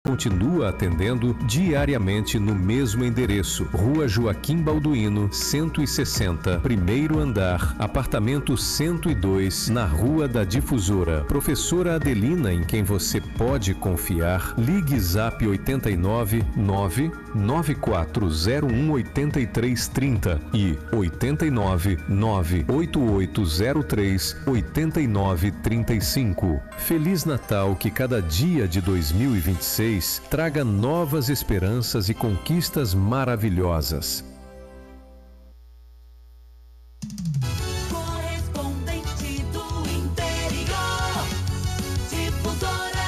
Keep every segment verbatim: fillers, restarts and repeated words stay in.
Continua atendendo diariamente no mesmo endereço, Rua Joaquim Balduino, cento e sessenta, primeiro andar, apartamento cento e dois, na Rua da Difusora. Professora Adelina, em quem você pode confiar. Ligue Zap oito nove nove nove quatro zero um oito três três zero e oito nove nove oito oito zero três oito nove três cinco. Feliz Natal, que cada dia de dois mil e vinte e seis traga novas esperanças e conquistas maravilhosas. Correspondente do interior, Difusora.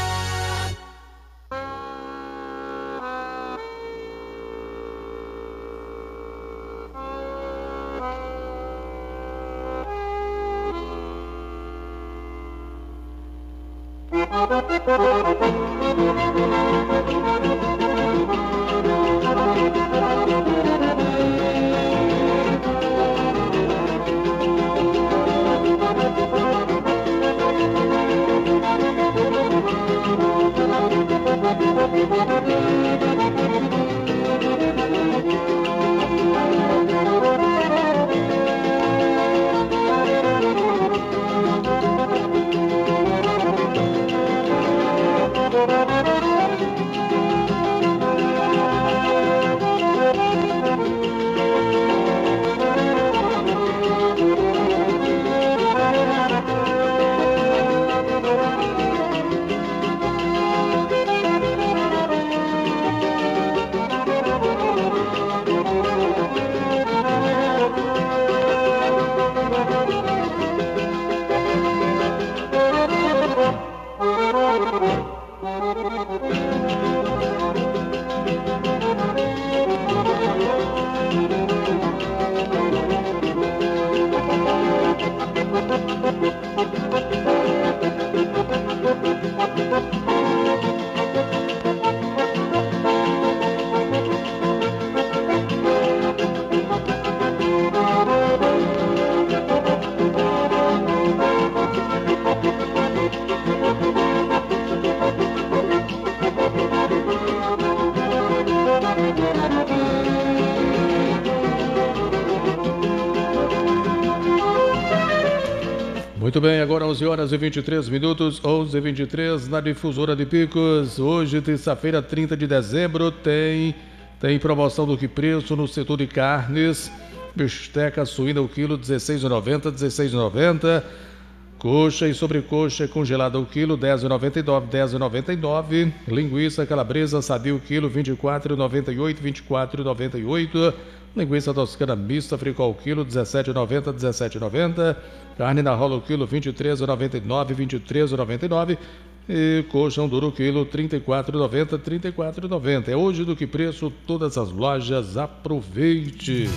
Muito bem, agora onze horas e vinte e três minutos, onze e vinte e três na Difusora de Picos. Hoje, terça-feira, trinta de dezembro, tem, tem promoção do que preço no setor de carnes. Bisteca suína o quilo, dezesseis reais e noventa centavos, dezesseis reais e noventa centavos. Coxa e sobrecoxa congelada o quilo, dez reais e noventa e nove centavos, dez reais e noventa e nove centavos. Linguiça calabresa sadia o quilo, vinte e quatro reais e noventa e oito centavos, vinte e quatro reais e noventa e oito centavos. Linguiça toscana mista fricol quilo, dezessete reais e noventa centavos, dezessete reais e noventa centavos. Carne na rola o quilo, vinte e três reais e noventa e nove centavos, vinte e três reais e noventa e nove centavos. E colchão duro quilo, trinta e quatro reais e noventa centavos, trinta e quatro reais e noventa centavos. É hoje do que preço, todas as lojas, aproveite.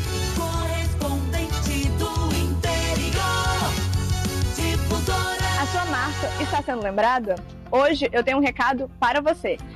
Correspondente do interior, Difusora. A sua marca está sendo lembrada? Hoje eu tenho um recado para você.